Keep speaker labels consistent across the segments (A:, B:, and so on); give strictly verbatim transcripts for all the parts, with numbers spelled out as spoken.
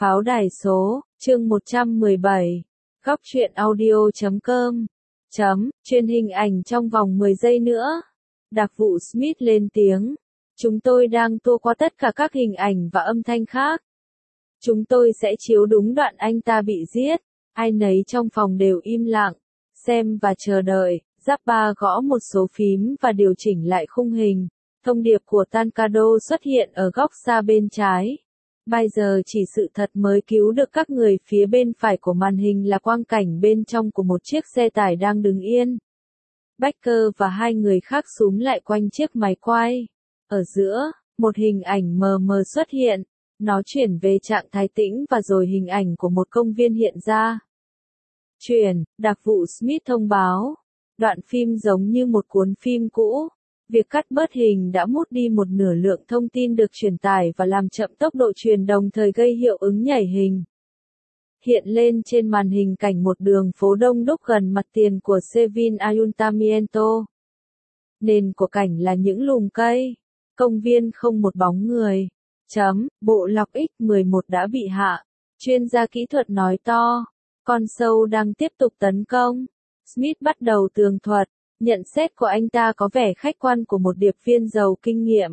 A: Pháo đài số, chương một trăm mười bảy, góc truyện audio chấm com, chấm, truyền hình ảnh trong vòng mười giây nữa. Đặc vụ Smith lên tiếng. Chúng tôi đang tua qua tất cả các hình ảnh và âm thanh khác. Chúng tôi sẽ chiếu đúng đoạn anh ta bị giết. Ai nấy trong phòng đều im lặng, xem và chờ đợi. Zappa gõ một số phím và điều chỉnh lại khung hình. Thông điệp của Tancado xuất hiện ở góc xa bên trái. Bây giờ chỉ sự thật mới cứu được các người. Phía bên phải của màn hình là quang cảnh bên trong của một chiếc xe tải đang đứng yên. Becker và hai người khác xúm lại quanh chiếc máy quay. Ở giữa, một hình ảnh mờ mờ xuất hiện. Nó chuyển về trạng thái tĩnh và rồi hình ảnh của một công viên hiện ra. Chuyển, đặc vụ Smith thông báo. Đoạn phim giống như một cuốn phim cũ. Việc cắt bớt hình đã mút đi một nửa lượng thông tin được truyền tải và làm chậm tốc độ truyền đồng thời gây hiệu ứng nhảy hình. Hiện lên trên màn hình cảnh một đường phố đông đúc gần mặt tiền của Seville Ayuntamiento. Nền của cảnh là những lùm cây. Công viên không một bóng người. Chấm, bộ lọc X mười một đã bị hạ. Chuyên gia kỹ thuật nói to. Con sâu đang tiếp tục tấn công. Smith bắt đầu tường thuật. Nhận xét của anh ta có vẻ khách quan của một điệp viên giàu kinh nghiệm.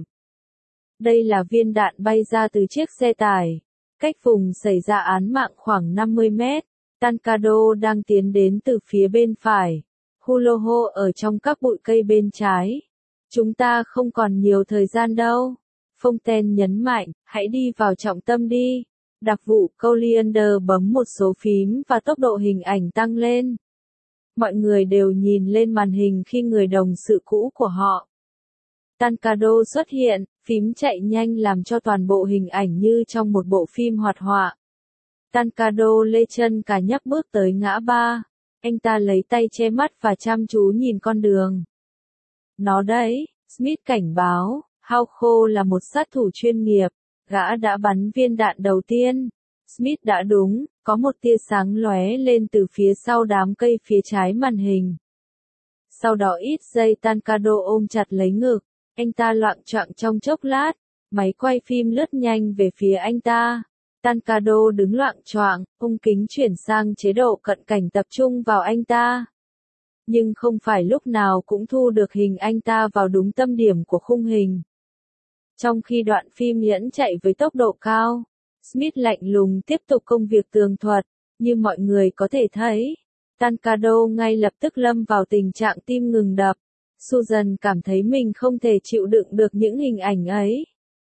A: Đây là viên đạn bay ra từ chiếc xe tải. Cách vùng xảy ra án mạng khoảng năm mươi mét. Tancado đang tiến đến từ phía bên phải. Huloho ở trong các bụi cây bên trái. Chúng ta không còn nhiều thời gian đâu. Fontaine nhấn mạnh, hãy đi vào trọng tâm đi. Đặc vụ Colliander bấm một số phím và tốc độ hình ảnh tăng lên. Mọi người đều nhìn lên màn hình khi người đồng sự cũ của họ. Tancado xuất hiện, phím chạy nhanh làm cho toàn bộ hình ảnh như trong một bộ phim hoạt họa. Tancado lê chân cả nhấc bước tới ngã ba. Anh ta lấy tay che mắt và chăm chú nhìn con đường. Nó đấy, Smith cảnh báo, Haucho là một sát thủ chuyên nghiệp. Gã đã bắn viên đạn đầu tiên. Smith đã đúng, có một tia sáng lóe lên từ phía sau đám cây phía trái màn hình. Sau đó ít giây Tancado ôm chặt lấy ngực, anh ta loạng choạng trong chốc lát, máy quay phim lướt nhanh về phía anh ta. Tancado đứng loạng choạng, ung kính chuyển sang chế độ cận cảnh tập trung vào anh ta. Nhưng không phải lúc nào cũng thu được hình anh ta vào đúng tâm điểm của khung hình. Trong khi đoạn phim nhẫn chạy với tốc độ cao, Smith lạnh lùng tiếp tục công việc tường thuật, như mọi người có thể thấy. Tancado ngay lập tức lâm vào tình trạng tim ngừng đập. Susan cảm thấy mình không thể chịu đựng được những hình ảnh ấy.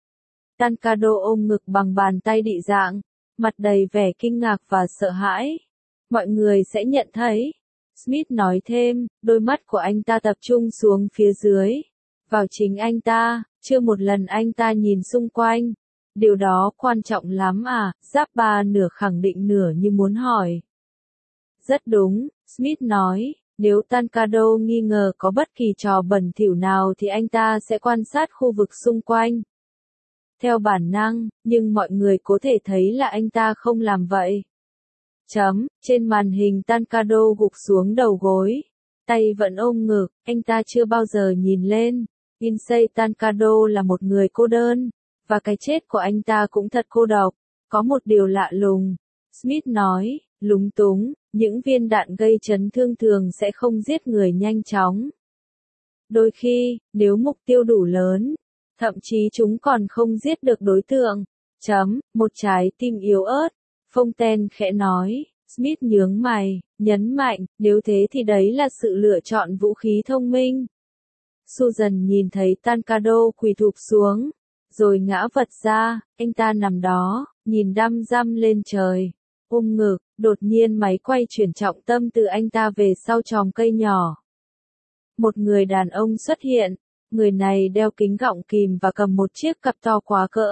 A: Tancado ôm ngực bằng bàn tay đị dạng, mặt đầy vẻ kinh ngạc và sợ hãi. Mọi người sẽ nhận thấy. Smith nói thêm, đôi mắt của anh ta tập trung xuống phía dưới. Vào chính anh ta, chưa một lần anh ta nhìn xung quanh. Điều đó quan trọng lắm à, Zappa nửa khẳng định nửa như muốn hỏi. Rất đúng, Smith nói, nếu Tancado nghi ngờ có bất kỳ trò bẩn thỉu nào thì anh ta sẽ quan sát khu vực xung quanh. Theo bản năng, nhưng mọi người có thể thấy là anh ta không làm vậy. Chấm, trên màn hình Tancado gục xuống đầu gối. Tay vẫn ôm ngực, anh ta chưa bao giờ nhìn lên. Insei Tancado là một người cô đơn. Và cái chết của anh ta cũng thật cô độc. Có một điều lạ lùng. Smith nói, lúng túng, những viên đạn gây chấn thương thường sẽ không giết người nhanh chóng. Đôi khi, nếu mục tiêu đủ lớn, thậm chí chúng còn không giết được đối tượng. Chấm, một trái tim yếu ớt. Fontaine khẽ nói, Smith nhướng mày, nhấn mạnh, nếu thế thì đấy là sự lựa chọn vũ khí thông minh. Susan nhìn thấy Tancado quỳ thụp xuống. Rồi ngã vật ra, anh ta nằm đó, nhìn đăm đăm lên trời, ôm ngực, đột nhiên máy quay chuyển trọng tâm từ anh ta về sau chòm cây nhỏ. Một người đàn ông xuất hiện, người này đeo kính gọng kìm và cầm một chiếc cặp to quá cỡ.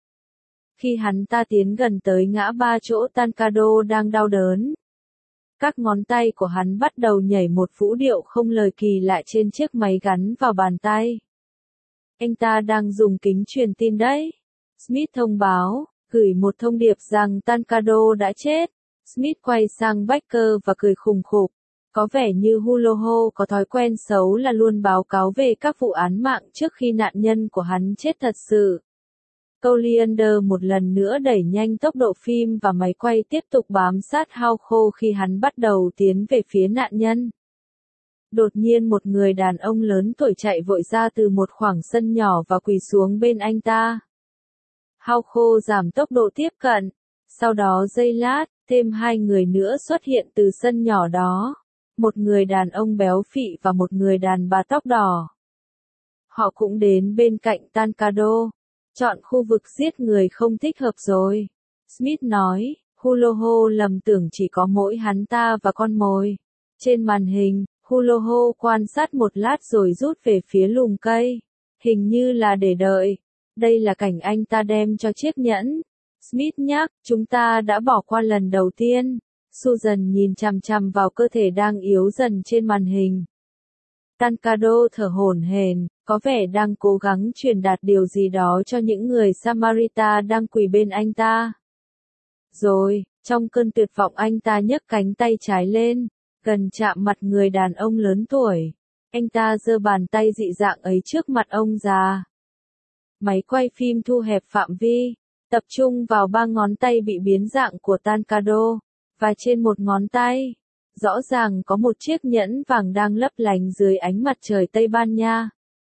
A: Khi hắn ta tiến gần tới ngã ba chỗ Tancado đang đau đớn, các ngón tay của hắn bắt đầu nhảy một vũ điệu không lời kỳ lạ trên chiếc máy gắn vào bàn tay. Anh ta đang dùng kính truyền tin đấy. Smith thông báo, gửi một thông điệp rằng Tancado đã chết. Smith quay sang Becker và cười khùng khục. Có vẻ như Huloho có thói quen xấu là luôn báo cáo về các vụ án mạng trước khi nạn nhân của hắn chết thật sự. Collier một lần nữa đẩy nhanh tốc độ phim và máy quay tiếp tục bám sát Hao Khô khi hắn bắt đầu tiến về phía nạn nhân. Đột nhiên một người đàn ông lớn tuổi chạy vội ra từ một khoảng sân nhỏ và quỳ xuống bên anh ta. Hao Khô giảm tốc độ tiếp cận. Sau đó giây lát, thêm hai người nữa xuất hiện từ sân nhỏ đó. Một người đàn ông béo phị và một người đàn bà tóc đỏ. Họ cũng đến bên cạnh Tancado. Chọn khu vực giết người không thích hợp rồi. Smith nói, Huloho lầm tưởng chỉ có mỗi hắn ta và con mồi. Trên màn hình, Huloho quan sát một lát rồi rút về phía lùm cây. Hình như là để đợi. Đây là cảnh anh ta đem cho chiếc nhẫn. Smith nhắc, chúng ta đã bỏ qua lần đầu tiên. Susan nhìn chằm chằm vào cơ thể đang yếu dần trên màn hình. Tancado thở hổn hển, có vẻ đang cố gắng truyền đạt điều gì đó cho những người Samarita đang quỳ bên anh ta. Rồi, trong cơn tuyệt vọng anh ta nhấc cánh tay trái lên, gần chạm mặt người đàn ông lớn tuổi. Anh ta giơ bàn tay dị dạng ấy trước mặt ông già. Máy quay phim thu hẹp phạm vi, tập trung vào ba ngón tay bị biến dạng của Tancado, và trên một ngón tay, rõ ràng có một chiếc nhẫn vàng đang lấp lánh dưới ánh mặt trời Tây Ban Nha.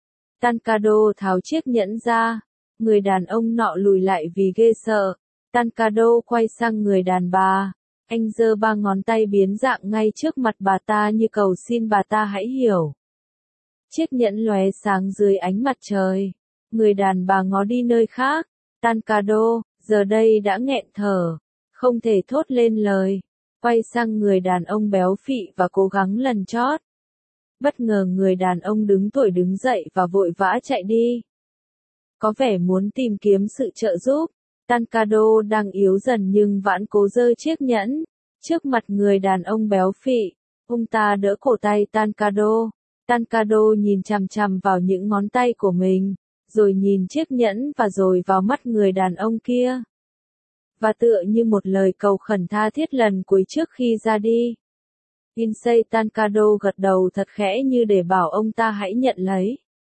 A: Tancado tháo chiếc nhẫn ra, người đàn ông nọ lùi lại vì ghê sợ. Tancado quay sang người đàn bà, anh giơ ba ngón tay biến dạng ngay trước mặt bà ta như cầu xin bà ta hãy hiểu. Chiếc nhẫn lóe sáng dưới ánh mặt trời, người đàn bà ngó đi nơi khác. Tancado, giờ đây đã nghẹn thở, không thể thốt lên lời, quay sang người đàn ông béo phị và cố gắng lần chót. Bất ngờ người đàn ông đứng tuổi đứng dậy và vội vã chạy đi. Có vẻ muốn tìm kiếm sự trợ giúp. Tancado đang yếu dần nhưng vẫn cố giơ chiếc nhẫn. Trước mặt người đàn ông béo phị, ông ta đỡ cổ tay Tancado. Tancado nhìn chằm chằm vào những ngón tay của mình, rồi nhìn chiếc nhẫn và rồi vào mắt người đàn ông kia. Và tựa như một lời cầu khẩn tha thiết lần cuối trước khi ra đi. Insei Tancado gật đầu thật khẽ như để bảo ông ta hãy nhận lấy.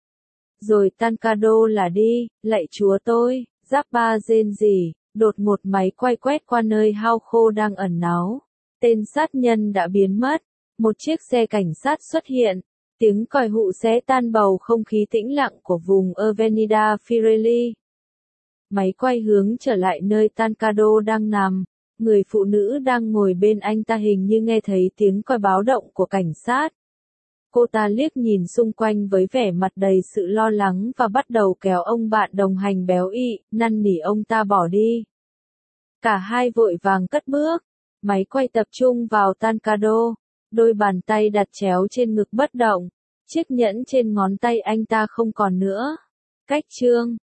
A: Rồi Tancado là đi, lạy chúa tôi, giáp ba rên rỉ, đột ngột máy quay quét qua nơi Hao Khô đang ẩn náu. Tên sát nhân đã biến mất, một chiếc xe cảnh sát xuất hiện, tiếng còi hụ xé tan bầu không khí tĩnh lặng của vùng Avenida Firelli. Máy quay hướng trở lại nơi Tancado đang nằm. Người phụ nữ đang ngồi bên anh ta hình như nghe thấy tiếng còi báo động của cảnh sát. Cô ta liếc nhìn xung quanh với vẻ mặt đầy sự lo lắng và bắt đầu kéo ông bạn đồng hành béo ị, năn nỉ ông ta bỏ đi. Cả hai vội vàng cất bước. Máy quay tập trung vào Tancado. Đôi bàn tay đặt chéo trên ngực bất động. Chiếc nhẫn trên ngón tay anh ta không còn nữa. Cách chương